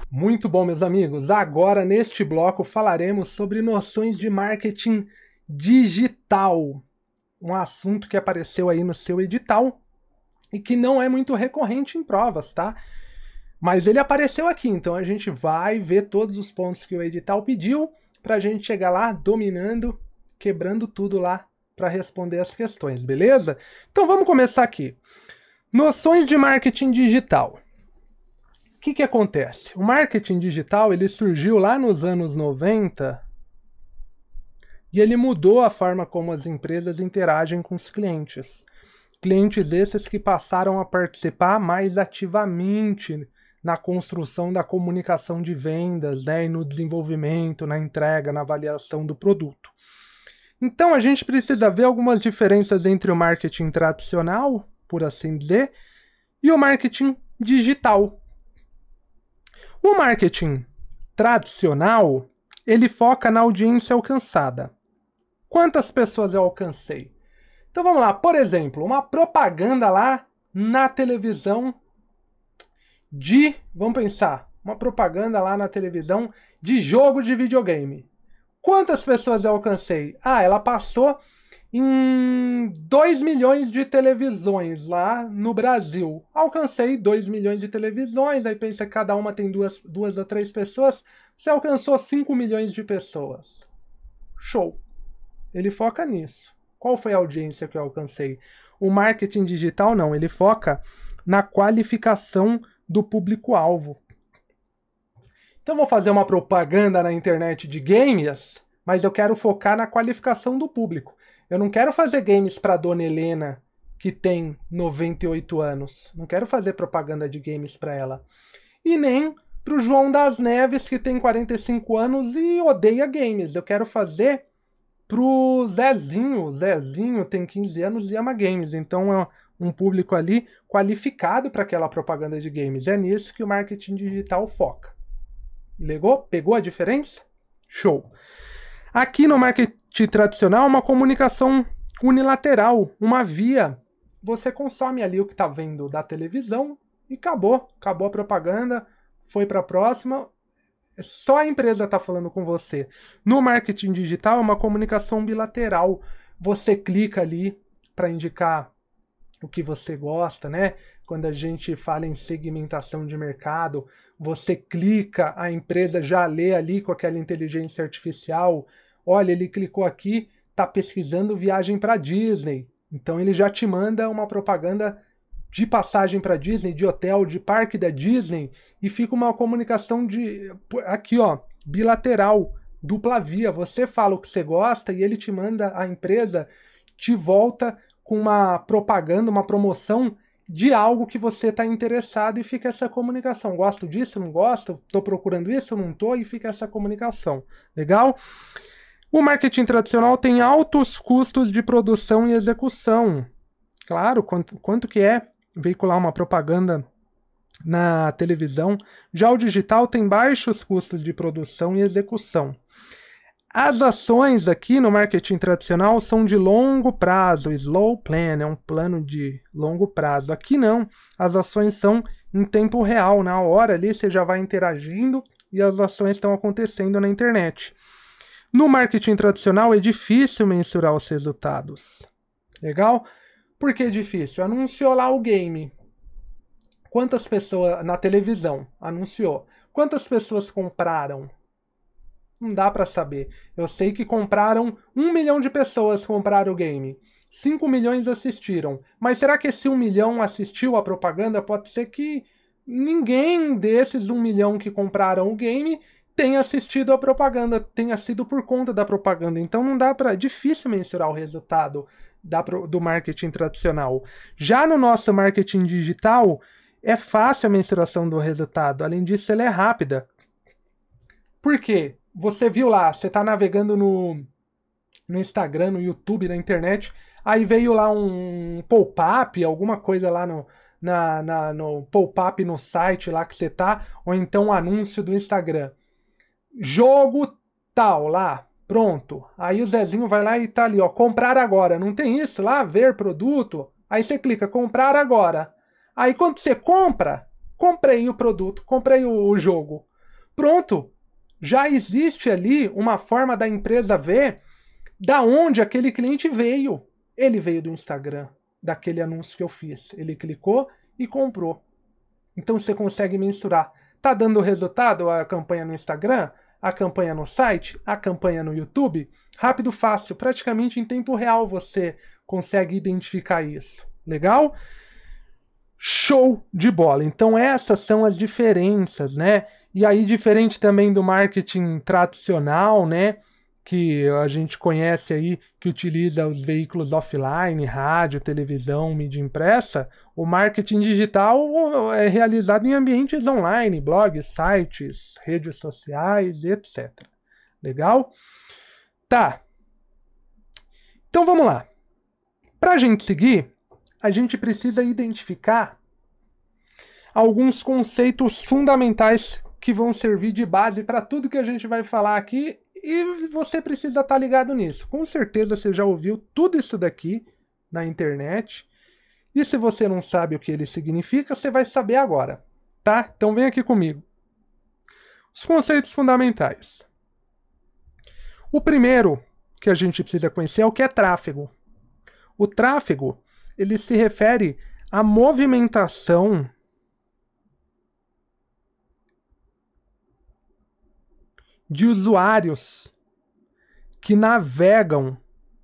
Muito bom, meus amigos. Agora, neste bloco, falaremos sobre noções de marketing digital. Um assunto que apareceu aí no seu edital e que não é muito recorrente em provas, tá? Mas ele apareceu aqui, então a gente vai ver todos os pontos que o edital pediu para a gente chegar lá dominando, quebrando tudo lá para responder as questões, beleza? Então vamos começar aqui. Noções de marketing digital. O que acontece? O marketing digital ele surgiu lá nos anos 90 e ele mudou a forma como as empresas interagem com os clientes. Clientes esses que passaram a participar mais ativamente na construção da comunicação de vendas, né, e no desenvolvimento, na entrega, na avaliação do produto. Então a gente precisa ver algumas diferenças entre o marketing tradicional, por assim dizer, e o marketing digital. O marketing tradicional, ele foca na audiência alcançada. Quantas pessoas eu alcancei? Então vamos lá, por exemplo, uma propaganda lá na televisão vamos pensar, uma propaganda lá na televisão de jogo de videogame. Quantas pessoas eu alcancei? Ela passou em 2 milhões de televisões lá no Brasil. Alcancei 2 milhões de televisões, aí pensa que cada uma tem duas a três pessoas, você alcançou 5 milhões de pessoas. Show! Ele foca nisso. Qual foi a audiência que eu alcancei? O marketing digital não, ele foca na qualificação do público-alvo. Então vou fazer uma propaganda na internet de games, mas eu quero focar na qualificação do público. Eu não quero fazer games para Dona Helena, que tem 98 anos. Não quero fazer propaganda de games para ela. E nem para o João das Neves, que tem 45 anos e odeia games. Eu quero fazer pro Zezinho. O Zezinho tem 15 anos e ama games. Então é um público ali qualificado para aquela propaganda de games. É nisso que o marketing digital foca. Legou? Pegou a diferença? Show! Aqui no marketing tradicional, uma comunicação unilateral, uma via. Você consome ali o que está vendo da televisão e acabou. Acabou a propaganda, foi para a próxima. Só a empresa está falando com você. No marketing digital é uma comunicação bilateral. Você clica ali para indicar o que você gosta, né? Quando a gente fala em segmentação de mercado, você clica, a empresa já lê ali com aquela inteligência artificial. Olha, ele clicou aqui, está pesquisando viagem para Disney. Então ele já te manda uma propaganda de passagem para Disney, de hotel, de parque da Disney, e fica uma comunicação aqui, ó, bilateral, dupla via. Você fala o que você gosta e ele te manda, a empresa te volta com uma propaganda, uma promoção de algo que você está interessado e fica essa comunicação. Gosto disso, não gosto? Estou procurando isso, não estou? E fica essa comunicação. Legal? O marketing tradicional tem altos custos de produção e execução. Claro, quanto que é veicular uma propaganda na televisão. Já o digital tem baixos custos de produção e execução. As ações aqui no marketing tradicional são de longo prazo, slow plan, é um plano de longo prazo. Aqui não, as ações são em tempo real, na hora ali você já vai interagindo e as ações estão acontecendo na internet. No marketing tradicional é difícil mensurar os resultados. Legal? Por que difícil? Anunciou lá o game. Quantas pessoas na televisão anunciou? Quantas pessoas compraram? Não dá para saber. Eu sei que compraram 1 milhão de pessoas compraram o game. 5 milhões assistiram. Mas será que esse 1 milhão assistiu a propaganda? Pode ser que ninguém desses 1 milhão que compraram o game tenha assistido a propaganda, tenha sido por conta da propaganda. Então não dá para, é difícil mensurar o resultado do marketing tradicional. Já no nosso marketing digital, é fácil a mensuração do resultado. Além disso, ela é rápida. Por quê? Você viu lá, você está navegando no Instagram, no YouTube, na internet, aí veio lá um pop-up, alguma coisa lá no pop-up no site lá que você tá, ou então um anúncio do Instagram. Jogo tal lá, pronto. Aí o Zezinho vai lá e tá ali, ó, comprar agora. Não tem isso lá? Ver produto? Aí você clica, comprar agora. Aí quando você compra, comprei o produto, comprei o jogo. Pronto! Já existe ali uma forma da empresa ver da onde aquele cliente veio. Ele veio do Instagram, daquele anúncio que eu fiz. Ele clicou e comprou. Então você consegue mensurar. Tá dando resultado a campanha no Instagram? A campanha no site? A campanha no YouTube? Rápido, fácil. Praticamente em tempo real você consegue identificar isso. Legal? Show de bola. Então essas são as diferenças, né? E aí, diferente também do marketing tradicional, né? Que a gente conhece aí, que utiliza os veículos offline, rádio, televisão, mídia impressa, o marketing digital é realizado em ambientes online, blogs, sites, redes sociais, etc. Legal? Tá. Então vamos lá. Para a gente seguir, a gente precisa identificar alguns conceitos fundamentais que vão servir de base para tudo que a gente vai falar aqui, e você precisa estar ligado nisso. Com certeza você já ouviu tudo isso daqui na internet, e se você não sabe o que ele significa, você vai saber agora, tá? Então vem aqui comigo. Os conceitos fundamentais. O primeiro que a gente precisa conhecer é o que é tráfego. O tráfego, ele se refere à movimentação de usuários que navegam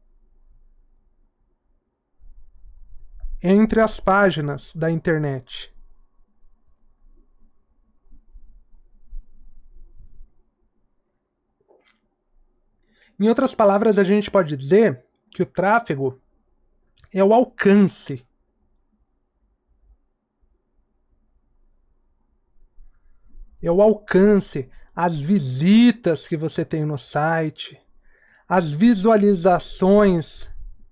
entre as páginas da internet. Em outras palavras, a gente pode dizer que o tráfego é o alcance. É o alcance, as visitas que você tem no site, as visualizações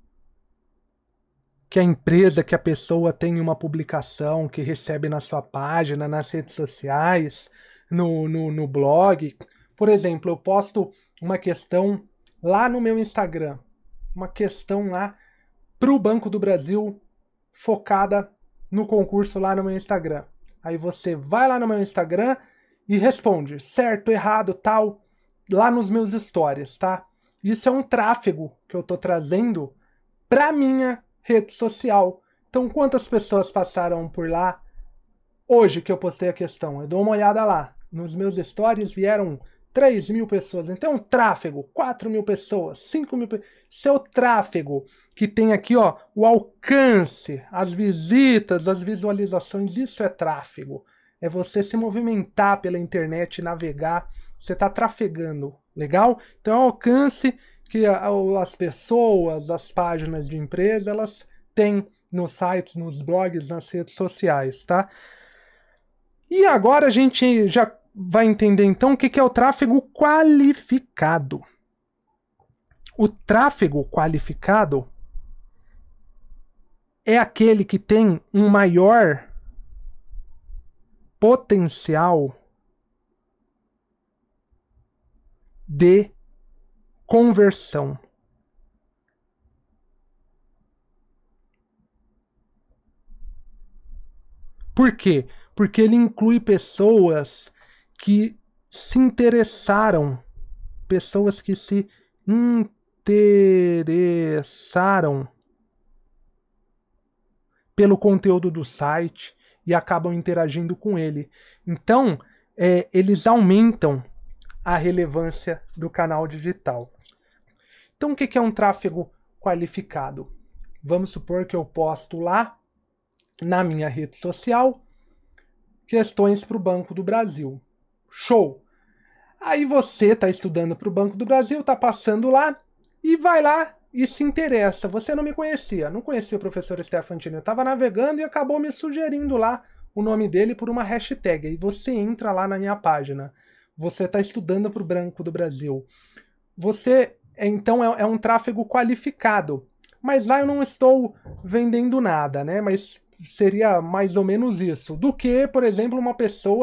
que a empresa, que a pessoa tem em uma publicação, que recebe na sua página, nas redes sociais, no blog. Por exemplo, eu posto uma questão lá no meu Instagram, uma questão lá para o Banco do Brasil, focada no concurso lá no meu Instagram. Aí você vai lá no meu Instagram e responde certo, errado, tal, lá nos meus stories, tá? Isso é um tráfego que eu tô trazendo pra minha rede social. Então, quantas pessoas passaram por lá hoje que eu postei a questão? Eu dou uma olhada lá. Nos meus stories vieram 3.000 pessoas. Então, tráfego, 4.000 pessoas, 5.000 pessoas. Seu tráfego, que tem aqui, ó, o alcance, as visitas, as visualizações, isso é tráfego. É você se movimentar pela internet, navegar, você está trafegando, legal? Então, é o alcance que as pessoas, as páginas de empresa, elas têm nos sites, nos blogs, nas redes sociais, tá? E agora a gente já vai entender então o que é o tráfego qualificado. O tráfego qualificado é aquele que tem um maior potencial de conversão. Por quê? Porque ele inclui pessoas que se interessaram, pessoas que se interessaram pelo conteúdo do site e acabam interagindo com ele. Então, eles aumentam a relevância do canal digital. Então, o que é um tráfego qualificado? Vamos supor que eu posto lá, na minha rede social, questões para o Banco do Brasil. Show! Aí você está estudando para o Banco do Brasil, está passando lá e vai lá e se interessa. Você não me conhecia, não conhecia o professor Stefantini. Eu estava navegando e acabou me sugerindo lá o nome dele por uma hashtag. Aí você entra lá na minha página. Você está estudando para o Banco do Brasil. Você, então, é um tráfego qualificado. Mas lá eu não estou vendendo nada, né? Mas seria mais ou menos isso. Do que, por exemplo, uma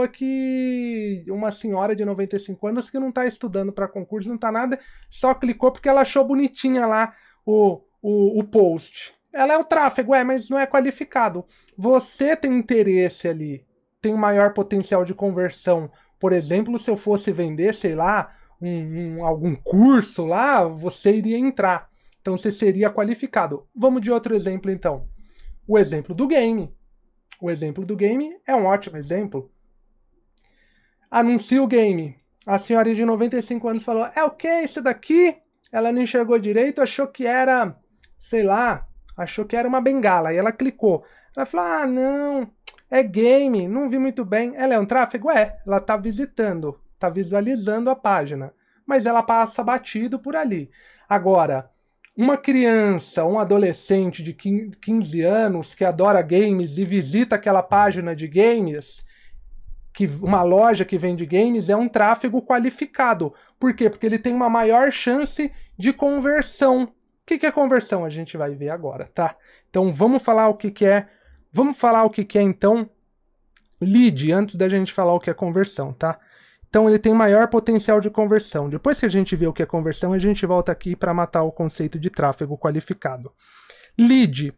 senhora de 95 anos que não está estudando para concurso, não está nada, só clicou porque ela achou bonitinha lá o post. Ela é o tráfego, mas não é qualificado. Você tem interesse ali, tem maior potencial de conversão Por exemplo, se eu fosse vender, sei lá, algum curso lá, você iria entrar. Então você seria qualificado. Vamos de outro exemplo então. O exemplo do game. O exemplo do game é um ótimo exemplo. Anuncia o game. A senhora de 95 anos falou: é o que isso daqui? Ela não enxergou direito, achou que era, sei lá, achou que era uma bengala. Aí ela clicou. Ela falou: ah, não, é game, não vi muito bem. Ela é um tráfego? É, ela está visitando, está visualizando a página. Mas ela passa batido por ali. Agora, uma criança, um adolescente de 15 anos que adora games e visita aquela página de games, que uma loja que vende games, é um tráfego qualificado. Por quê? Porque ele tem uma maior chance de conversão. O que é conversão? A gente vai ver agora, tá? Então vamos falar o que é. Vamos falar o que é então lead antes da gente falar o que é conversão, tá? Então ele tem maior potencial de conversão. Depois que a gente vê o que é conversão, a gente volta aqui para matar o conceito de tráfego qualificado. Lead.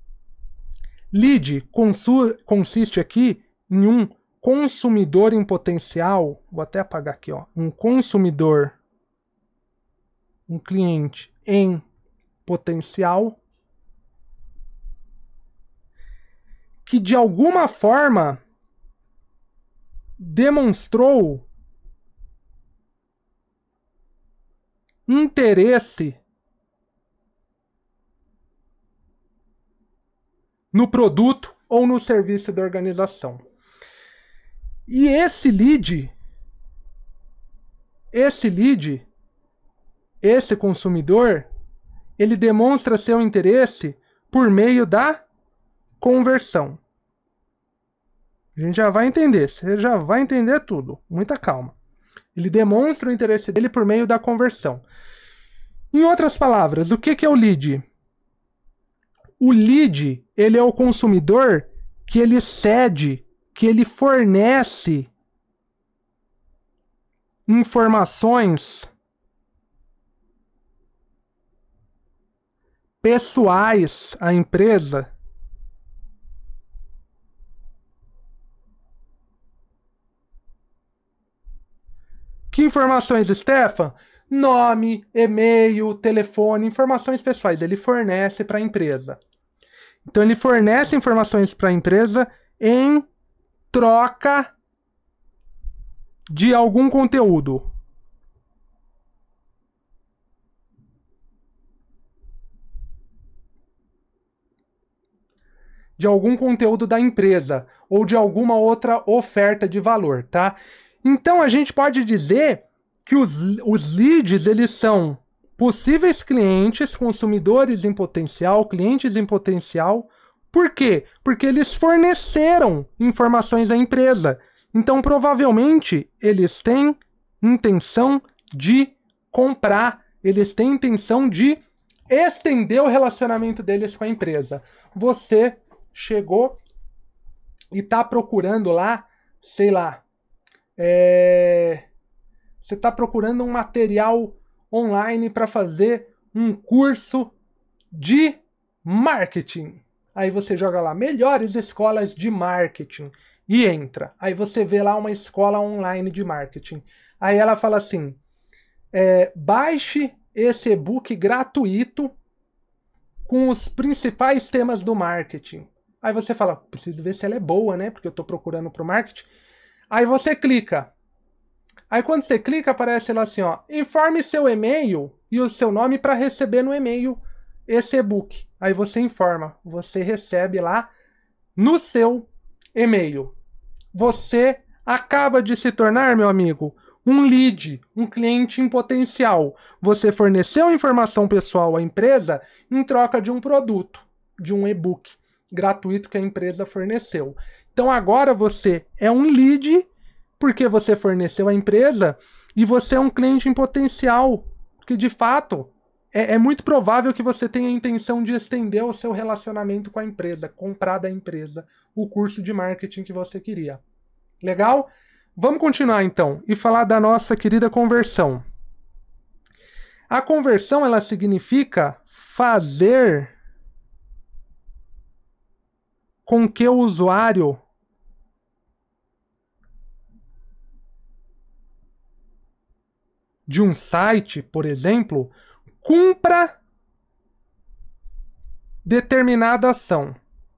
Lead consiste aqui em um consumidor em potencial. Vou até apagar aqui, ó. Um consumidor, um cliente em potencial que de alguma forma demonstrou interesse no produto ou no serviço da organização. E esse lead, esse consumidor, ele demonstra seu interesse por meio da conversão. A gente já vai entender, você já vai entender tudo. Muita calma. Ele demonstra o interesse dele por meio da conversão. Em outras palavras, o que é o lead? O lead, ele é o consumidor que ele cede, que ele fornece informações pessoais à empresa Que informações, Stefan? Nome, e-mail, telefone, informações pessoais. Ele fornece para a empresa. Então ele fornece informações para a empresa em troca de algum conteúdo. De algum conteúdo da empresa ou de alguma outra oferta de valor, tá? Então a gente pode dizer que os leads, eles são possíveis clientes, consumidores em potencial, clientes em potencial. Por quê? Porque eles forneceram informações à empresa. Então, provavelmente, eles têm intenção de comprar, eles têm intenção de estender o relacionamento deles com a empresa. Você chegou e está procurando lá, sei lá, você está procurando um material online para fazer um curso de marketing. Aí você joga lá, melhores escolas de marketing, e entra. Aí você vê lá uma escola online de marketing. Aí ela fala assim, baixe esse e-book gratuito com os principais temas do marketing. Aí você fala, preciso ver se ela é boa, né? Porque eu estou procurando para o marketing. Aí você clica. Aí quando você clica, aparece lá assim, ó, informe seu e-mail e o seu nome para receber no e-mail esse e-book. Aí você informa, você recebe lá no seu e-mail. Você acaba de se tornar, meu amigo, um lead, um cliente em potencial. Você forneceu informação pessoal à empresa em troca de um produto, de um e-book gratuito que a empresa forneceu. Então agora você é um lead porque você forneceu à empresa e você é um cliente em potencial, que de fato é muito provável que você tenha a intenção de estender o seu relacionamento com a empresa, comprar da empresa o curso de marketing que você queria. Legal? Vamos continuar então e falar da nossa querida conversão. A conversão, ela significa fazer com que o usuário de um site, por exemplo, cumpra determinada ação.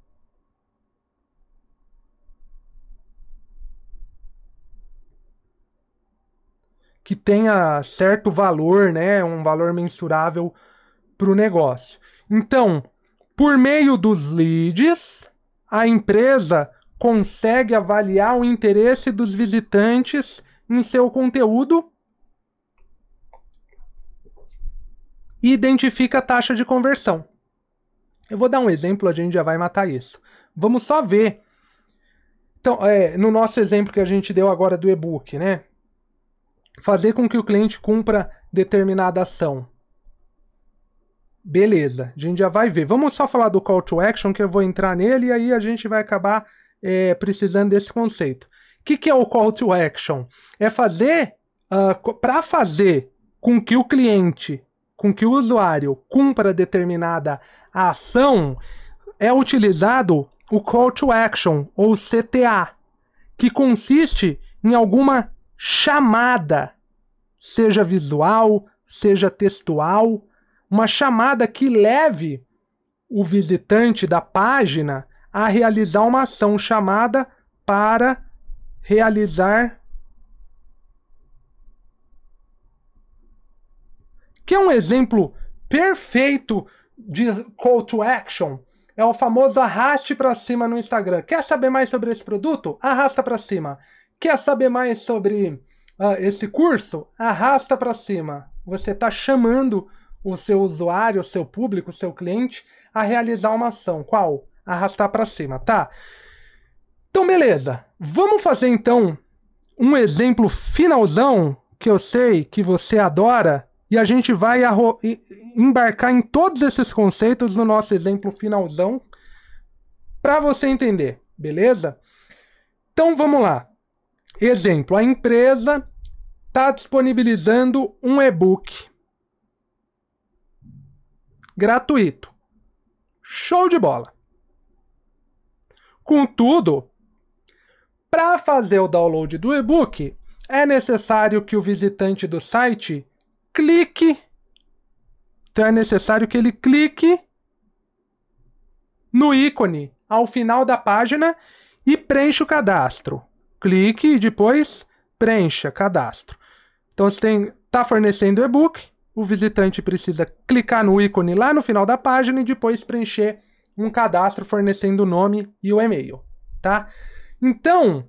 Que tenha certo valor, né, um valor mensurável para o negócio. Então, por meio dos leads, a empresa consegue avaliar o interesse dos visitantes em seu conteúdo e identifica a taxa de conversão. Eu vou dar um exemplo, a gente já vai matar isso. Vamos só ver. Então, no nosso exemplo que a gente deu agora do e-book, né? Fazer com que o cliente cumpra determinada ação. Beleza, a gente já vai ver. Vamos só falar do call to action, que eu vou entrar nele e aí a gente vai acabar precisando desse conceito. O que é o call to action? É fazer, para fazer com que o cliente, com que o usuário cumpra determinada ação, é utilizado o call to action, ou CTA, que consiste em alguma chamada, seja visual, seja textual, uma chamada que leve o visitante da página a realizar uma ação chamada para realizar. Que é um exemplo perfeito de call to action. É o famoso arraste para cima no Instagram. Quer saber mais sobre esse produto? Arrasta para cima. Quer saber mais sobre esse curso? Arrasta para cima. Você está chamando o seu usuário, o seu público, o seu cliente a realizar uma ação. Qual? Arrastar para cima, tá? Então, beleza. Vamos fazer, então, um exemplo finalzão que eu sei que você adora e a gente vai embarcar em todos esses conceitos no nosso exemplo finalzão para você entender, beleza? Então, vamos lá. Exemplo, a empresa está disponibilizando um e-book gratuito. Show de bola! Contudo, para fazer o download do e-book, é necessário que o visitante do site clique. Então é necessário que ele clique no ícone ao final da página e preencha o cadastro. Clique e depois preencha cadastro. Então você está fornecendo o e-book, o visitante precisa clicar no ícone lá no final da página e depois preencher um cadastro fornecendo o nome e o e-mail, tá? Então,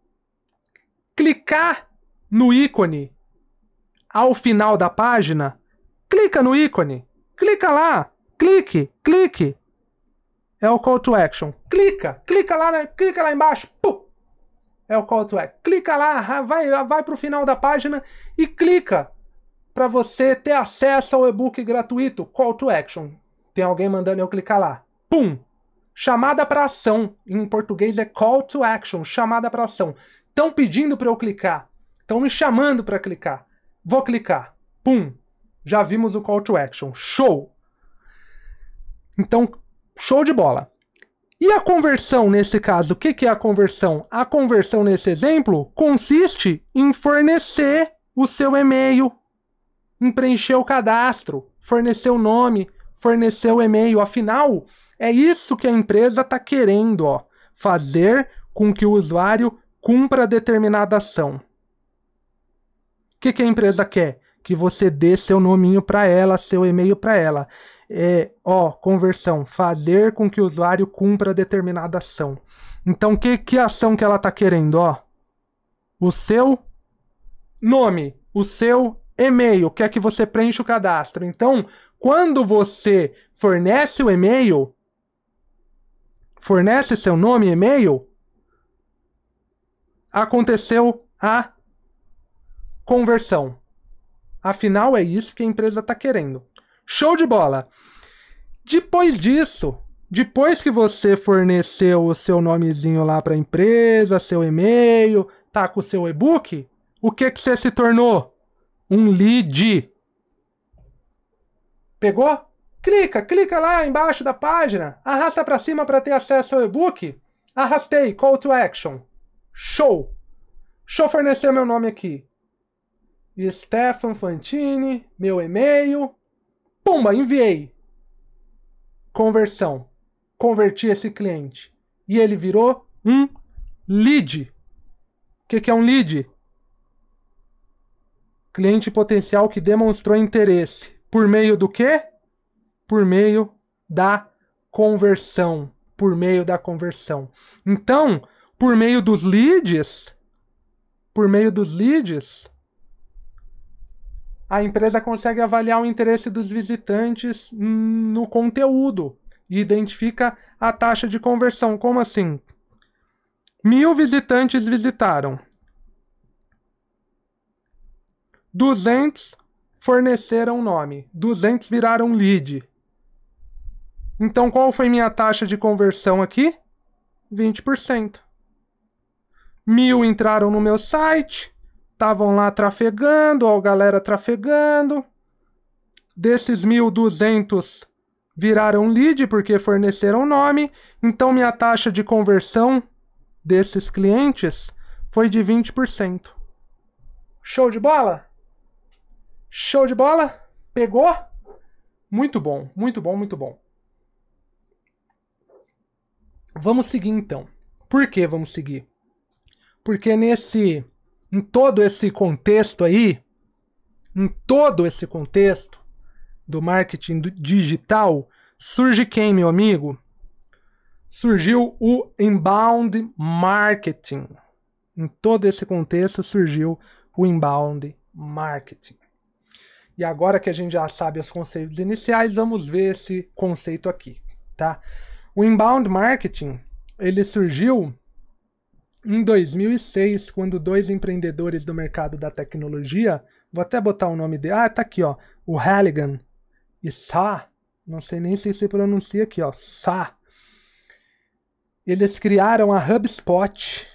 clicar no ícone ao final da página, clica no ícone, clica lá, clique. É o call to action. Clica lá embaixo, pum. É o call to action. Clica lá, vai para o final da página e clica para você ter acesso ao e-book gratuito. Call to action. Tem alguém mandando eu clicar lá. Pum! Chamada para ação. Em português é call to action. Chamada para ação. Estão pedindo para eu clicar. Estão me chamando para clicar. Vou clicar. Pum! Já vimos o call to action. Show! Então, show de bola. E a conversão nesse caso? O que é a conversão? A conversão nesse exemplo consiste em fornecer o seu e-mail, em preencher o cadastro, fornecer o nome, fornecer o e-mail. Afinal, é isso que a empresa está querendo, ó, fazer com que o usuário cumpra determinada ação. O que a empresa quer? Que você dê seu nominho para ela, seu e-mail para ela. Conversão, fazer com que o usuário cumpra determinada ação. Então, que ação que ela está querendo? O seu nome, o seu e-mail, quer que você preencha o cadastro. Então, quando você fornece o e-mail, fornece seu nome e e-mail, aconteceu a conversão. Afinal, é isso que a empresa está querendo. Show de bola! Depois disso, depois que você forneceu o seu nomezinho lá para a empresa, seu e-mail, tá com o seu e-book, o que você se tornou? Um lead. Pegou? Clica lá embaixo da página, arrasta para cima para ter acesso ao e-book. Arrastei, call to action. Show! Deixa eu fornecer meu nome aqui. Stefan Fantini, meu e-mail. Pumba, enviei. Conversão. Converti esse cliente. E ele virou um lead. O que é um lead? Cliente potencial que demonstrou interesse. Por meio do quê? Por meio da conversão. Por meio da conversão. Então, por meio dos leads, a empresa consegue avaliar o interesse dos visitantes no conteúdo e identifica a taxa de conversão. Como assim? 1.000 visitantes visitaram. 200 forneceram nome. 200 viraram lead. Então, qual foi minha taxa de conversão aqui? 20%. 1.000 entraram no meu site, estavam lá trafegando, ó, galera trafegando. Desses 1.200 viraram lead porque forneceram nome. Então, minha taxa de conversão desses clientes foi de 20%. Show de bola? Show de bola? Pegou? Muito bom, muito bom, muito bom. Vamos seguir então. Por que vamos seguir? Porque em todo esse contexto aí, em todo esse contexto do marketing digital, surge quem, meu amigo? Surgiu o inbound marketing. Em todo esse contexto surgiu o inbound marketing. E agora que a gente já sabe os conceitos iniciais, vamos ver esse conceito aqui, tá? O inbound marketing, ele surgiu em 2006, quando dois empreendedores do mercado da tecnologia, vou até botar o nome dele, tá aqui, ó, o Halligan e Sa, não sei nem se pronuncia aqui, ó, Sa. Eles criaram a HubSpot,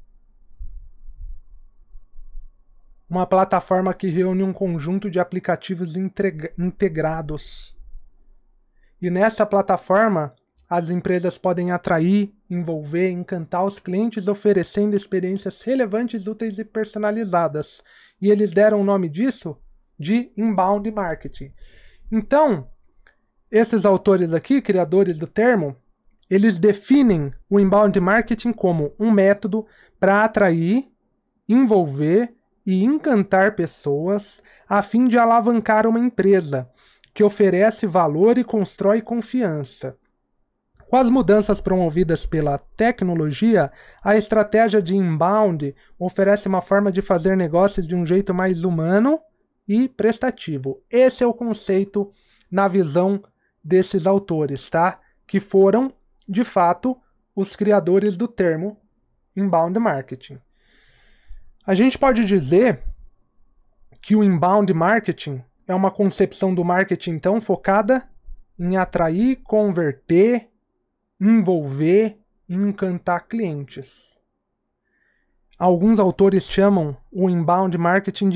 uma plataforma que reúne um conjunto de aplicativos integrados. E nessa plataforma, as empresas podem atrair, envolver, encantar os clientes oferecendo experiências relevantes, úteis e personalizadas. E eles deram o nome disso de inbound marketing. Então, esses autores aqui, criadores do termo, eles definem o inbound marketing como um método para atrair, envolver e encantar pessoas a fim de alavancar uma empresa que oferece valor e constrói confiança. Com as mudanças promovidas pela tecnologia, a estratégia de inbound oferece uma forma de fazer negócios de um jeito mais humano e prestativo. Esse é o conceito na visão desses autores, tá? Que foram, de fato, os criadores do termo inbound marketing. A gente pode dizer que o inbound marketing é uma concepção do marketing, então, focada em atrair, converter, envolver e encantar clientes. Alguns autores chamam o inbound marketing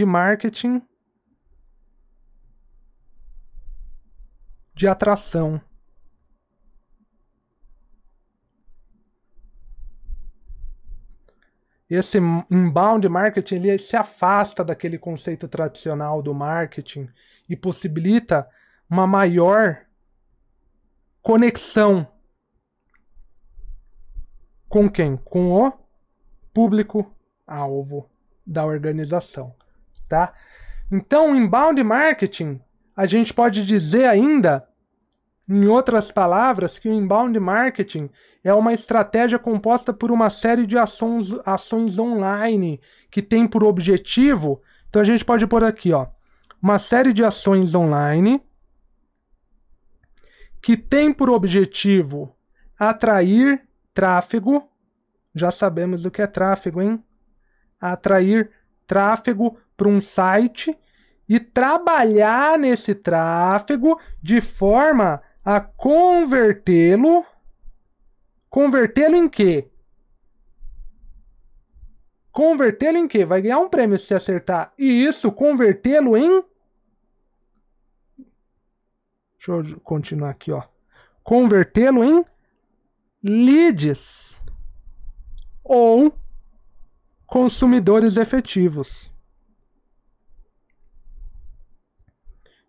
de atração. Esse inbound marketing ele se afasta daquele conceito tradicional do marketing e possibilita uma maior conexão com quem? Com o público-alvo da organização, tá? Então, o inbound marketing, a gente pode dizer ainda, em outras palavras, que o inbound marketing é uma estratégia composta por uma série de ações online que tem por objetivo, então a gente pode pôr aqui, ó, uma série de ações online que tem por objetivo atrair tráfego, já sabemos o que é tráfego, hein? Atrair tráfego para um site e trabalhar nesse tráfego de forma a convertê-lo em quê? Convertê-lo em quê? Vai ganhar um prêmio se acertar. E isso, convertê-lo em... Deixa eu continuar aqui, ó. Convertê-lo em leads ou consumidores efetivos.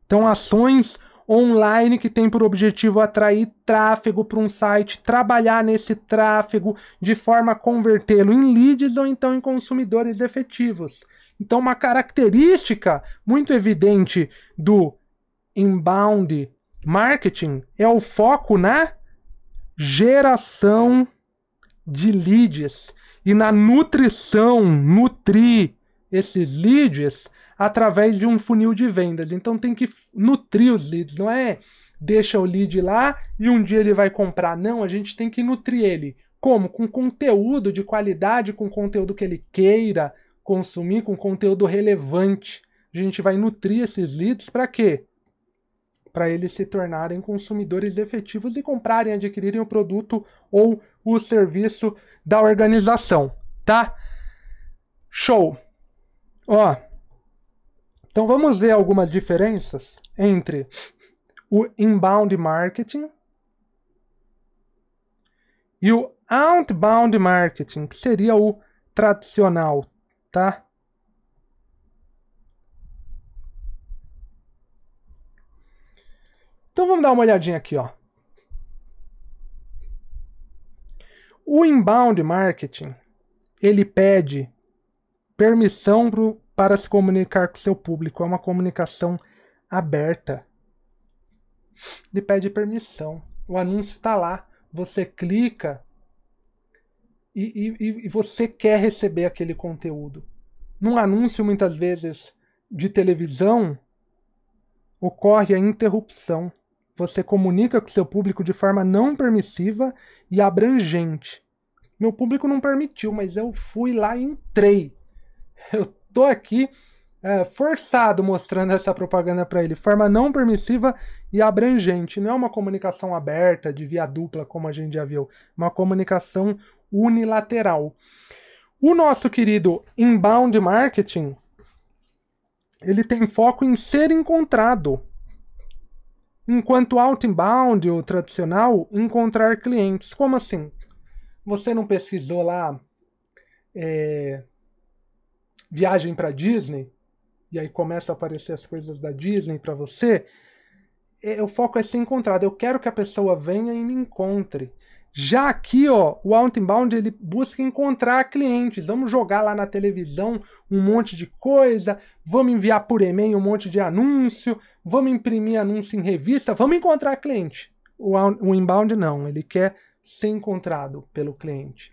Então, ações online que tem por objetivo atrair tráfego para um site, trabalhar nesse tráfego de forma a convertê-lo em leads ou então em consumidores efetivos. Então, uma característica muito evidente do inbound marketing é o foco na geração de leads e na nutrição, nutrir esses leads através de um funil de vendas. Então tem que nutrir os leads, não é deixa o lead lá e um dia ele vai comprar. Não, a gente tem que nutrir ele. Como? Com conteúdo de qualidade, com conteúdo que ele queira consumir, com conteúdo relevante. A gente vai nutrir esses leads para quê? Para eles se tornarem consumidores efetivos e comprarem, adquirirem o produto ou o serviço da organização, tá? Show! Ó, então vamos ver algumas diferenças entre o inbound marketing e o outbound marketing, que seria o tradicional, tá? Então vamos dar uma olhadinha aqui, ó. O inbound marketing, ele pede permissão para se comunicar com o seu público. É uma comunicação aberta. Ele pede permissão. O anúncio está lá. Você clica e você quer receber aquele conteúdo. Num anúncio, muitas vezes, de televisão, ocorre a interrupção. Você comunica com o seu público de forma não permissiva e abrangente. Meu público não permitiu, mas eu fui lá e entrei. Eu tô aqui forçado mostrando essa propaganda para ele. Forma não permissiva e abrangente. Não é uma comunicação aberta, de via dupla, como a gente já viu. Uma comunicação unilateral. O nosso querido inbound marketing, ele tem foco em ser encontrado. Enquanto outbound, o tradicional, encontrar clientes. Como assim? Você não pesquisou lá viagem para Disney? E aí começam a aparecer as coisas da Disney para você? O foco é ser encontrado. Eu quero que a pessoa venha e me encontre. Já aqui, ó, o outbound, ele busca encontrar clientes. Vamos jogar lá na televisão um monte de coisa, vamos enviar por e-mail um monte de anúncio, vamos imprimir anúncio em revista, vamos encontrar cliente. O inbound não, ele quer ser encontrado pelo cliente.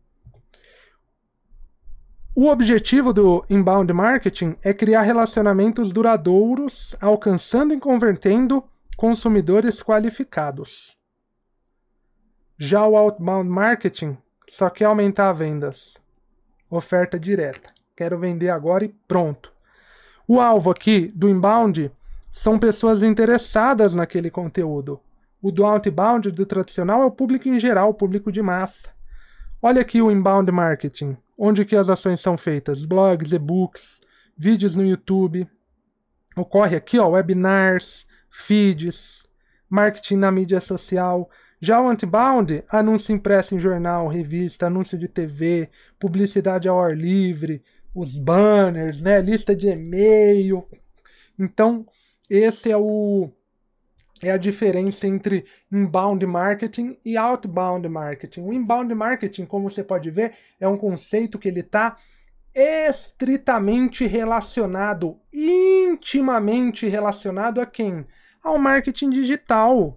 O objetivo do inbound marketing é criar relacionamentos duradouros, alcançando e convertendo consumidores qualificados. Já o outbound marketing só quer aumentar vendas. Oferta direta. Quero vender agora e pronto. O alvo aqui do inbound são pessoas interessadas naquele conteúdo. O do outbound, do tradicional, é o público em geral, o público de massa. Olha aqui o inbound marketing. Onde que as ações são feitas? Blogs, e-books, vídeos no YouTube. Ocorre aqui, ó, webinars, feeds, marketing na mídia social. Já o outbound, anúncio impresso em jornal, revista, anúncio de TV, publicidade ao ar livre, os banners, né, lista de e-mail. Então, esse é a diferença entre inbound marketing e outbound marketing. O inbound marketing, como você pode ver, é um conceito que ele está estritamente relacionado, intimamente relacionado a quem? Ao marketing digital.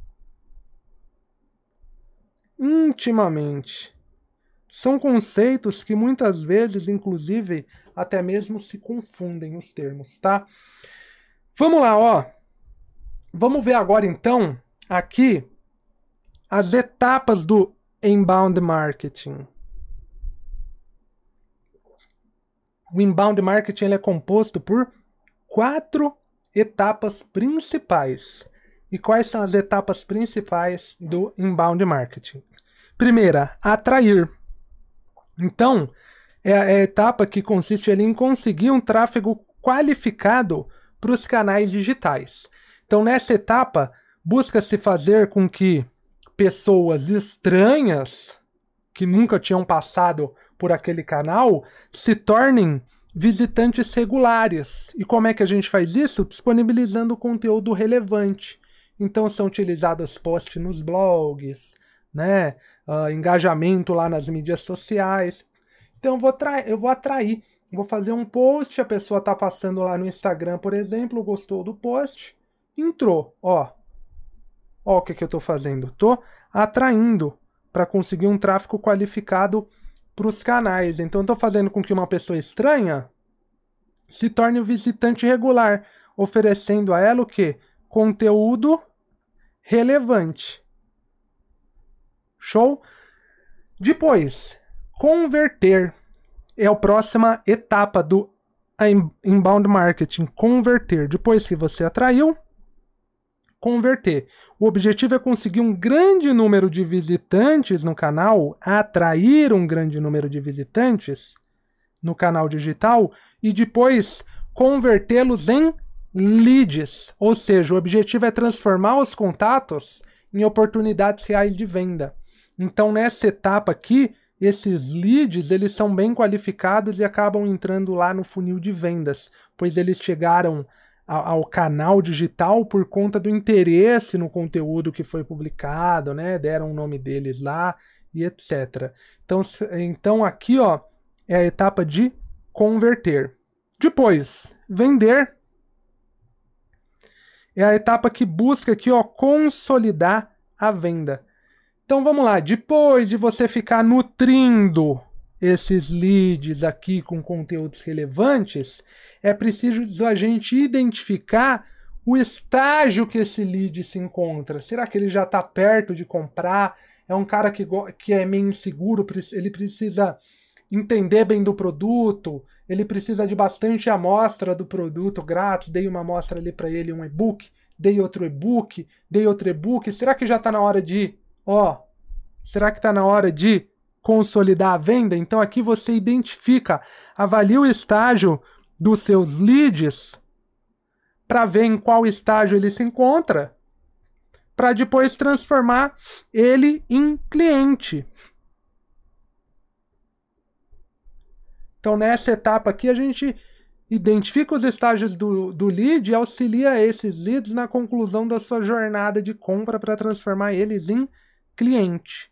Intimamente. São conceitos que muitas vezes, inclusive, até mesmo se confundem os termos, tá? Vamos lá, ó. Vamos ver agora, então, aqui, as etapas do inbound marketing. O inbound marketing ele é composto por 4 etapas principais. E quais são as etapas principais do inbound marketing? Primeira, atrair. Então, é a etapa que consiste ali em conseguir um tráfego qualificado para os canais digitais. Então, nessa etapa, busca-se fazer com que pessoas estranhas, que nunca tinham passado por aquele canal, se tornem visitantes regulares. E como é que a gente faz isso? Disponibilizando conteúdo relevante. Então são utilizados posts nos blogs, né? Engajamento lá nas mídias sociais. Então eu vou atrair, vou fazer um post, a pessoa está passando lá no Instagram, por exemplo, gostou do post, entrou, ó o que eu estou fazendo, estou atraindo para conseguir um tráfego qualificado para os canais. Então estou fazendo com que uma pessoa estranha se torne um visitante regular, oferecendo a ela o quê? Conteúdo relevante. Show? Depois, converter. É a próxima etapa do inbound marketing, converter. Depois que você atraiu, converter. O objetivo é conseguir um grande número de visitantes no canal, atrair um grande número de visitantes no canal digital e depois convertê-los em leads. Ou seja, o objetivo é transformar os contatos em oportunidades reais de venda. Então, nessa etapa aqui, esses leads eles são bem qualificados e acabam entrando lá no funil de vendas, pois eles chegaram ao canal digital por conta do interesse no conteúdo que foi publicado, né? Deram o nome deles lá e etc. Então aqui, ó, é a etapa de converter. Depois, vender é a etapa que busca aqui, ó, consolidar a venda. Então vamos lá, depois de você ficar nutrindo esses leads aqui com conteúdos relevantes, é preciso a gente identificar o estágio que esse lead se encontra. Será que ele já está perto de comprar? É um cara que é meio inseguro, ele precisa entender bem do produto, ele precisa de bastante amostra do produto grátis, dei uma amostra ali para ele, um e-book, dei outro e-book, será que já está na hora de, será que está na hora de consolidar a venda? Então aqui você identifica, avalia o estágio dos seus leads para ver em qual estágio ele se encontra, para depois transformar ele em cliente. Então nessa etapa aqui a gente identifica os estágios do lead e auxilia esses leads na conclusão da sua jornada de compra para transformar eles em cliente.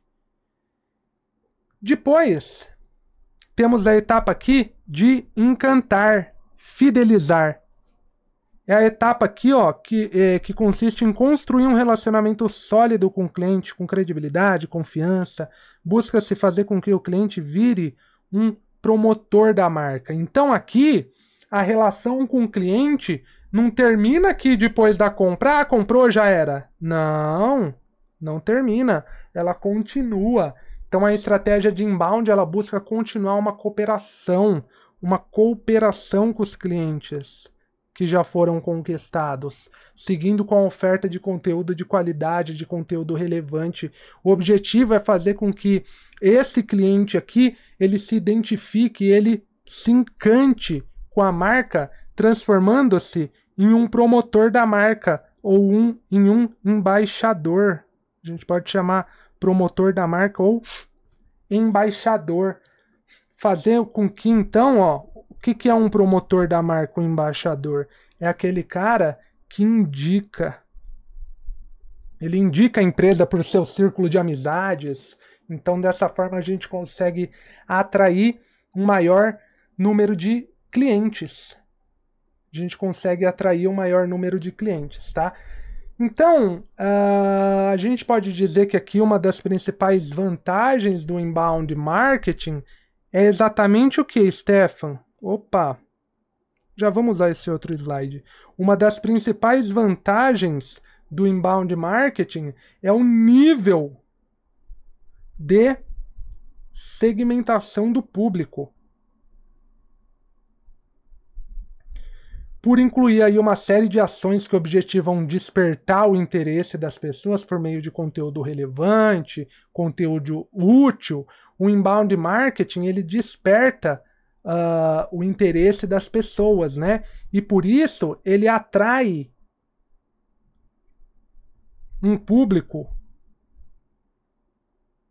Depois, temos a etapa aqui de encantar, fidelizar. É a etapa aqui, ó, que consiste em construir um relacionamento sólido com o cliente, com credibilidade, confiança. Busca-se fazer com que o cliente vire um promotor da marca. Então aqui, a relação com o cliente não termina aqui depois da compra. Ah, comprou, já era. Não termina. Ela continua. Então a estratégia de inbound ela busca continuar uma cooperação com os clientes que já foram conquistados, seguindo com a oferta de conteúdo de qualidade, de conteúdo relevante. O objetivo é fazer com que esse cliente aqui, ele se identifique, ele se encante com a marca, transformando-se em um promotor da marca ou em um embaixador. A gente pode chamar promotor da marca ou embaixador. Fazer com que, então, o que é um promotor da marca, um embaixador? É aquele cara que indica. Ele indica a empresa por seu círculo de amizades. Então, dessa forma, a gente consegue atrair um maior número de clientes. A gente consegue atrair um maior número de clientes, tá? Então, a gente pode dizer que aqui uma das principais vantagens do inbound marketing é exatamente o que, Stefan? Opa! Já vamos usar esse outro slide. Uma das principais vantagens do inbound marketing é o nível de segmentação do público. Por incluir aí uma série de ações que objetivam despertar o interesse das pessoas por meio de conteúdo relevante, conteúdo útil, o inbound marketing ele desperta o interesse das pessoas, né? E por isso ele atrai um público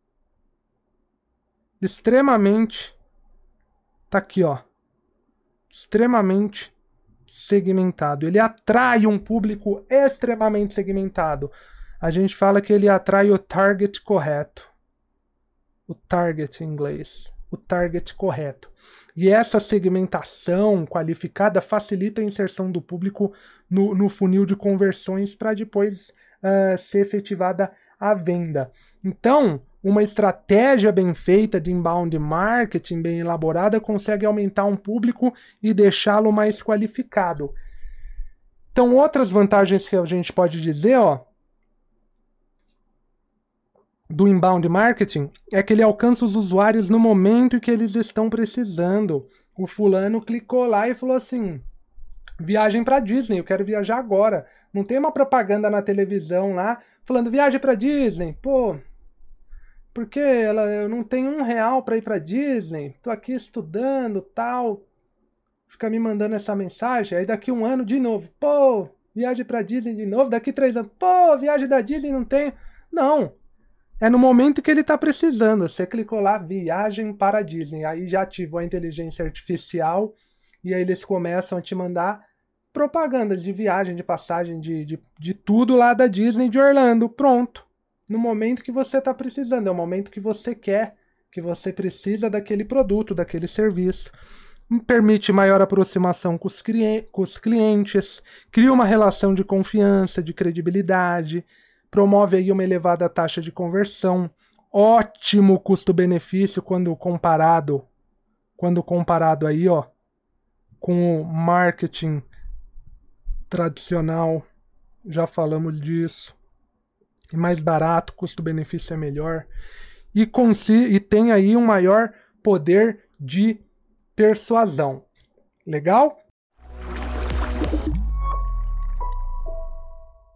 extremamente, tá aqui, ó, extremamente segmentado. Ele atrai um público extremamente segmentado. A gente fala que ele atrai o target correto. O target em inglês. O target correto. E essa segmentação qualificada facilita a inserção do público no funil de conversões para depois ser efetivada a venda. Então, uma estratégia bem feita de inbound marketing, bem elaborada, consegue aumentar um público e deixá-lo mais qualificado. Então, outras vantagens que a gente pode dizer, do inbound marketing é que ele alcança os usuários no momento em que eles estão precisando. O fulano clicou lá e falou assim: viagem para Disney, eu quero viajar agora. Não tem uma propaganda na televisão lá falando viagem para Disney. Pô, porque eu não tenho R$1 para ir para Disney. Tô aqui estudando, tal. Fica me mandando essa mensagem. Aí daqui 1 ano de novo. Pô, viagem para Disney de novo. Daqui 3 anos. Pô, viagem da Disney não tenho. Não. É no momento que ele está precisando. Você clicou lá, viagem para a Disney. Aí já ativou a inteligência artificial e aí eles começam a te mandar propagandas de viagem, de passagem, de tudo lá da Disney de Orlando. Pronto. No momento que você está precisando. É o momento que você quer, que você precisa daquele produto, daquele serviço. Permite maior aproximação com os clientes, cria uma relação de confiança, de credibilidade, promove aí uma elevada taxa de conversão, ótimo custo-benefício quando comparado aí, com o marketing tradicional, já falamos disso. E mais barato, custo-benefício é melhor. E tem aí um maior poder de persuasão. Legal?